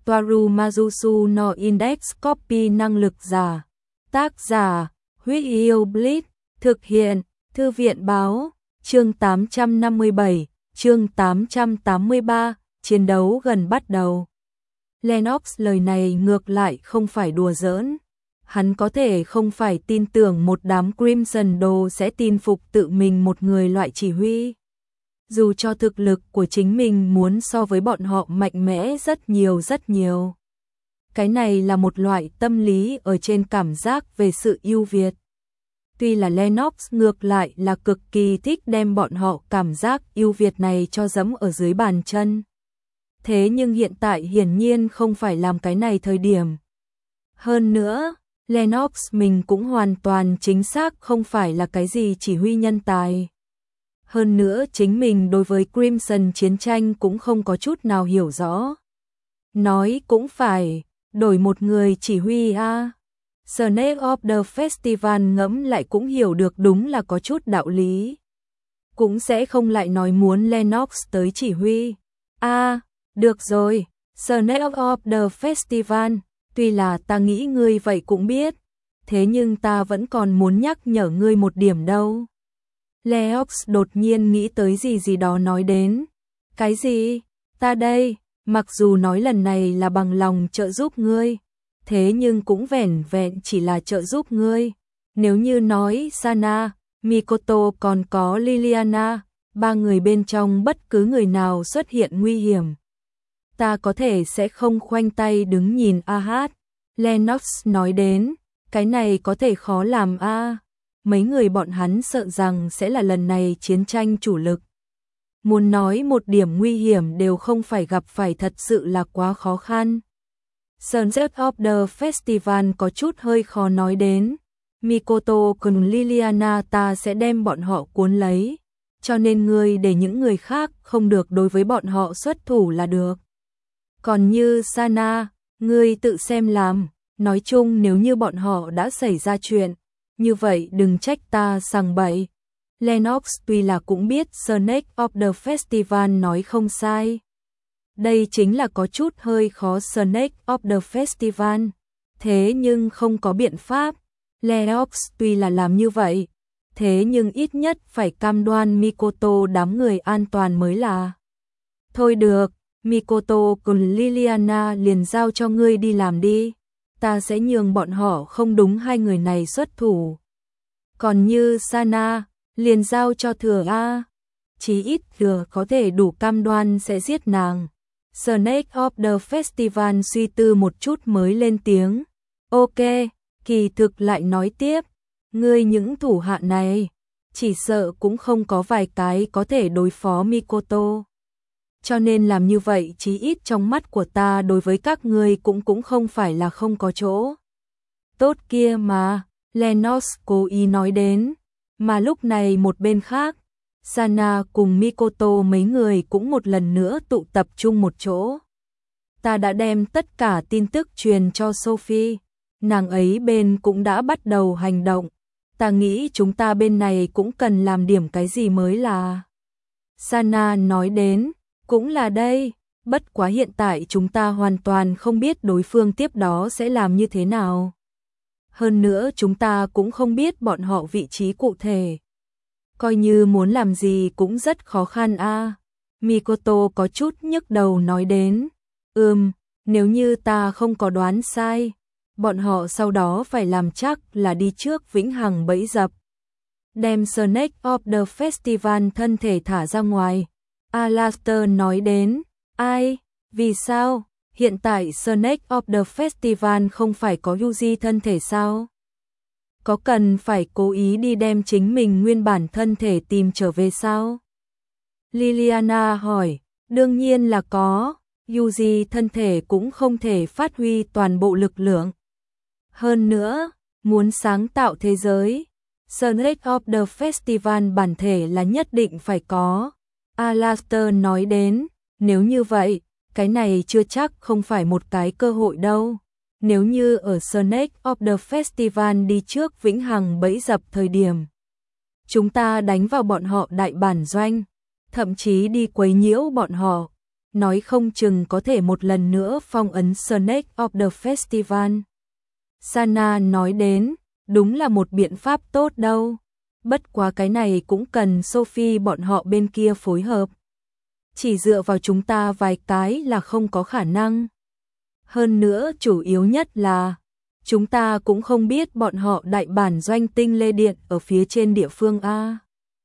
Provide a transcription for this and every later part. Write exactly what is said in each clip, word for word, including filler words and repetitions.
Toaru Majusu no Index Copy năng lực giả. Tác giả, Huyết Yêu Blitz, thực hiện, Thư viện báo, chương tám trăm năm mươi bảy, chương tám trăm tám mươi ba, chiến đấu gần bắt đầu. Lennox lời này ngược lại không phải đùa giỡn. Hắn có thể không phải tin tưởng một đám Crimson Đồ sẽ tin phục tự mình một người loại chỉ huy. Dù cho thực lực của chính mình muốn so với bọn họ mạnh mẽ rất nhiều rất nhiều. Cái này là một loại tâm lý ở trên cảm giác về sự ưu việt. Tuy là Lennox ngược lại là cực kỳ thích đem bọn họ cảm giác ưu việt này cho dẫm ở dưới bàn chân. Thế nhưng hiện tại hiển nhiên không phải làm cái này thời điểm. Hơn nữa, Lennox mình cũng hoàn toàn chính xác không phải là cái gì chỉ huy nhân tài. Hơn nữa chính mình đối với Crimson chiến tranh cũng không có chút nào hiểu rõ. Nói cũng phải, đổi một người chỉ huy a. À. Snake of the Festival ngẫm lại cũng hiểu được đúng là có chút đạo lý. Cũng sẽ không lại nói muốn Lennox tới chỉ huy. A, à, được rồi, Snake of the Festival, tuy là ta nghĩ ngươi vậy cũng biết, thế nhưng ta vẫn còn muốn nhắc nhở ngươi một điểm đâu. Lennox đột nhiên nghĩ tới gì gì đó nói đến. Cái gì? Ta đây, mặc dù nói lần này là bằng lòng trợ giúp ngươi, thế nhưng cũng vẻn vẹn chỉ là trợ giúp ngươi. Nếu như nói Sana, Mikoto còn có Liliana, ba người bên trong bất cứ người nào xuất hiện nguy hiểm, ta có thể sẽ không khoanh tay đứng nhìn a hát. Lennox nói đến, cái này có thể khó làm a. À. Mấy người bọn hắn sợ rằng sẽ là lần này chiến tranh chủ lực. Muốn nói một điểm nguy hiểm đều không phải gặp phải thật sự là quá khó khăn. Sunset of the Festival có chút hơi khó nói đến. Mikoto cùng Liliana ta sẽ đem bọn họ cuốn lấy. Cho nên ngươi để những người khác không được đối với bọn họ xuất thủ là được. Còn như Sana, ngươi tự xem làm. Nói chung nếu như bọn họ đã xảy ra chuyện, như vậy đừng trách ta sằng bậy. Lennox tuy là cũng biết Snake of the Festival nói không sai. Đây chính là có chút hơi khó Snake of the Festival. Thế nhưng không có biện pháp. Lennox tuy là làm như vậy, thế nhưng ít nhất phải cam đoan Mikoto đám người an toàn mới là. Thôi được, Mikoto cùng Liliana liền giao cho ngươi đi làm đi. Ta sẽ nhường bọn họ không đúng hai người này xuất thủ. Còn như Sana, liền giao cho Thừa A. Chí ít Thừa có thể đủ cam đoan sẽ giết nàng. Snake of the Festival suy tư một chút mới lên tiếng. Ok, kỳ thực lại nói tiếp. Ngươi những thủ hạ này, chỉ sợ cũng không có vài cái có thể đối phó Mikoto. Cho nên làm như vậy chí ít trong mắt của ta đối với các ngươi cũng cũng không phải là không có chỗ. Tốt kia mà, Lennox cố ý nói đến. Mà lúc này một bên khác, Sana cùng Mikoto mấy người cũng một lần nữa tụ tập trung một chỗ. Ta đã đem tất cả tin tức truyền cho Sophie, nàng ấy bên cũng đã bắt đầu hành động. Ta nghĩ chúng ta bên này cũng cần làm điểm cái gì mới là. Sana nói đến. Cũng là đây, bất quá hiện tại chúng ta hoàn toàn không biết đối phương tiếp đó sẽ làm như thế nào. Hơn nữa chúng ta cũng không biết bọn họ vị trí cụ thể. Coi như muốn làm gì cũng rất khó khăn a. À. Mikoto có chút nhức đầu nói đến. Ừm, nếu như ta không có đoán sai, bọn họ sau đó phải làm chắc là đi trước vĩnh hằng bẫy dập. Đem Snake of the Festival thân thể thả ra ngoài. Alastair nói đến, ai, vì sao, hiện tại Snake of the Festival không phải có Yuji thân thể sao? Có cần phải cố ý đi đem chính mình nguyên bản thân thể tìm trở về sao? Liliana hỏi, đương nhiên là có, Yuji thân thể cũng không thể phát huy toàn bộ lực lượng. Hơn nữa, muốn sáng tạo thế giới, Snake of the Festival bản thể là nhất định phải có. Alastair nói đến, nếu như vậy, cái này chưa chắc không phải một cái cơ hội đâu. Nếu như ở Snake of the Festival đi trước vĩnh hằng bẫy dập thời điểm, chúng ta đánh vào bọn họ đại bản doanh, thậm chí đi quấy nhiễu bọn họ, nói không chừng có thể một lần nữa phong ấn Snake of the Festival. Sana nói đến, đúng là một biện pháp tốt đâu. Bất quá cái này cũng cần Sophie bọn họ bên kia phối hợp. Chỉ dựa vào chúng ta vài cái là không có khả năng. Hơn nữa chủ yếu nhất là chúng ta cũng không biết bọn họ đại bản doanh tinh lê điện ở phía trên địa phương A.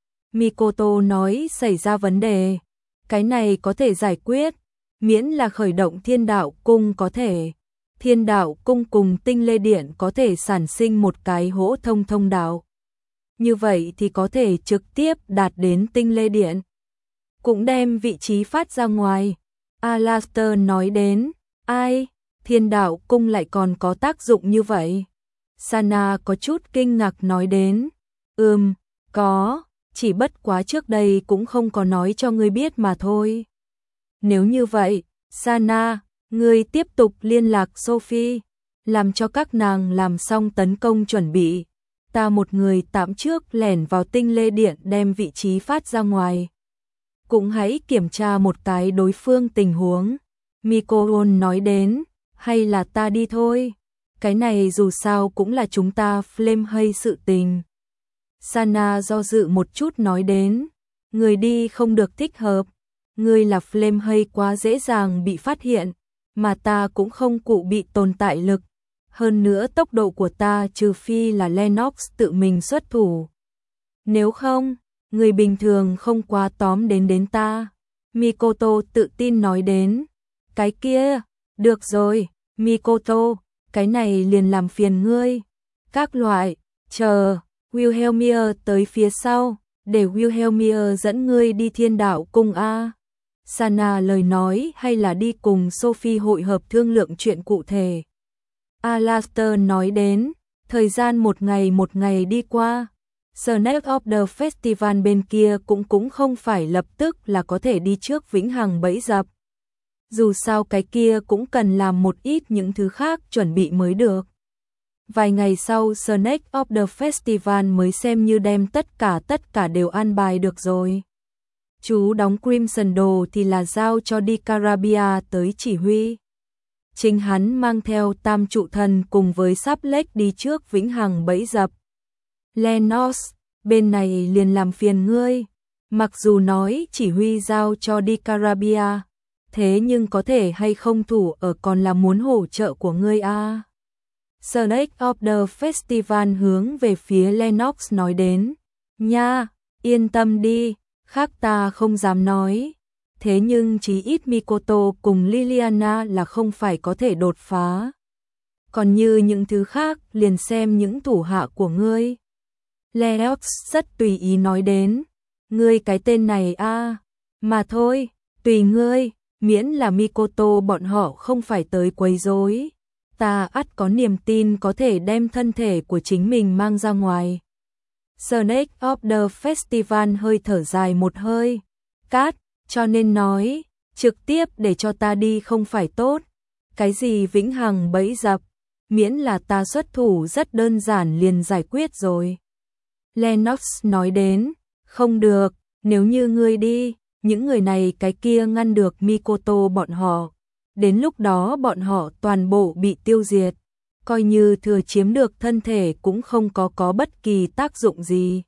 Mikoto nói xảy ra vấn đề. Cái này có thể giải quyết, miễn là khởi động thiên đạo cung có thể. Thiên đạo cung cùng tinh lê điện có thể sản sinh một cái hỗ thông thông đạo. Như vậy thì có thể trực tiếp đạt đến tinh lê điện. Cũng đem vị trí phát ra ngoài. Alastair nói đến, ai, thiên đạo cung lại còn có tác dụng như vậy? Sana có chút kinh ngạc nói đến, ừm, có, chỉ bất quá trước đây cũng không có nói cho ngươi biết mà thôi. Nếu như vậy, Sana, ngươi tiếp tục liên lạc Sophie, làm cho các nàng làm xong tấn công chuẩn bị. Ta một người tạm trước lẻn vào tinh lê điện đem vị trí phát ra ngoài. Cũng hãy kiểm tra một cái đối phương tình huống. Mikoto nói đến, hay là ta đi thôi. Cái này dù sao cũng là chúng ta flame hay sự tình. Sana do dự một chút nói đến, người đi không được thích hợp. Người là flame hay quá dễ dàng bị phát hiện, mà ta cũng không cụ bị tồn tại lực. Hơn nữa tốc độ của ta trừ phi là Lennox tự mình xuất thủ. Nếu không, người bình thường không quá tóm đến đến ta. Mikoto tự tin nói đến. Cái kia, được rồi, Mikoto, cái này liền làm phiền ngươi. Các loại, chờ, Wilhelmia tới phía sau, để Wilhelmia dẫn ngươi đi thiên đạo cung A. Sana lời nói hay là đi cùng Sophie hội hợp thương lượng chuyện cụ thể. Alastair nói đến, thời gian một ngày một ngày đi qua, Snake of the Festival bên kia cũng cũng không phải lập tức là có thể đi trước vĩnh hằng bẫy dập. Dù sao cái kia cũng cần làm một ít những thứ khác chuẩn bị mới được. Vài ngày sau Snake of the Festival mới xem như đem tất cả tất cả đều an bài được rồi. Chú đóng Crimson đồ thì là giao cho Di Carabia tới chỉ huy. Chính hắn mang theo tam trụ thần cùng với sáp lếch đi trước vĩnh hằng bẫy dập. Lennox, bên này liền làm phiền ngươi. Mặc dù nói chỉ huy giao cho Di Carabia, thế nhưng có thể hay không thủ ở còn là muốn hỗ trợ của ngươi a. À. Snake of the Festival hướng về phía Lennox nói đến. Nha, yên tâm đi, khác ta không dám nói. Thế nhưng chí ít Mikoto cùng Liliana là không phải có thể đột phá. Còn như những thứ khác liền xem những thủ hạ của ngươi. Lennox rất tùy ý nói đến. Ngươi cái tên này a à. Mà thôi, tùy ngươi, miễn là Mikoto bọn họ không phải tới quấy rối. Ta ắt có niềm tin có thể đem thân thể của chính mình mang ra ngoài. Snake of the Festival hơi thở dài một hơi. Cát, cho nên nói, trực tiếp để cho ta đi không phải tốt. Cái gì vĩnh hằng bẫy dập, miễn là ta xuất thủ rất đơn giản liền giải quyết rồi. Lennox nói đến, không được, nếu như ngươi đi, những người này cái kia ngăn được Mikoto bọn họ. Đến lúc đó bọn họ toàn bộ bị tiêu diệt, coi như thừa chiếm được thân thể cũng không có có bất kỳ tác dụng gì.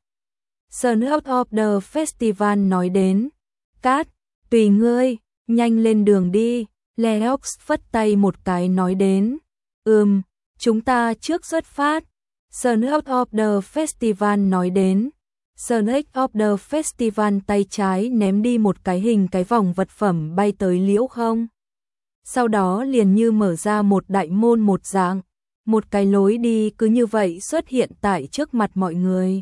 Snake of the Festival nói đến, Cát, tùy ngươi, nhanh lên đường đi. Lennox phất tay một cái nói đến, ừm, chúng ta trước xuất phát. Snake of the Festival nói đến, Snake of the Festival tay trái ném đi một cái hình cái vòng vật phẩm bay tới liễu không. Sau đó liền như mở ra một đại môn một dạng, một cái lối đi cứ như vậy xuất hiện tại trước mặt mọi người.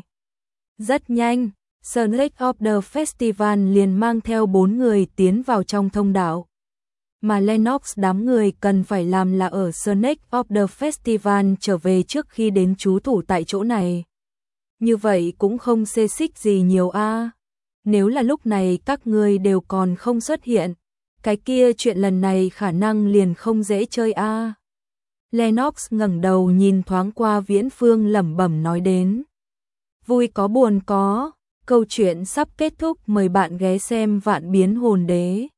Rất nhanh, Snake of the Festival liền mang theo bốn người tiến vào trong thông đạo. Mà Lennox đám người cần phải làm là ở Snake of the Festival trở về trước khi đến trú thủ tại chỗ này. Như vậy cũng không xê xích gì nhiều a. À. Nếu là lúc này các ngươi đều còn không xuất hiện, cái kia chuyện lần này khả năng liền không dễ chơi a. À. Lennox ngẩng đầu nhìn thoáng qua Viễn Phương lẩm bẩm nói đến. Vui có buồn có, câu chuyện sắp kết thúc, mời bạn ghé xem Vạn Biến Hồn Đế.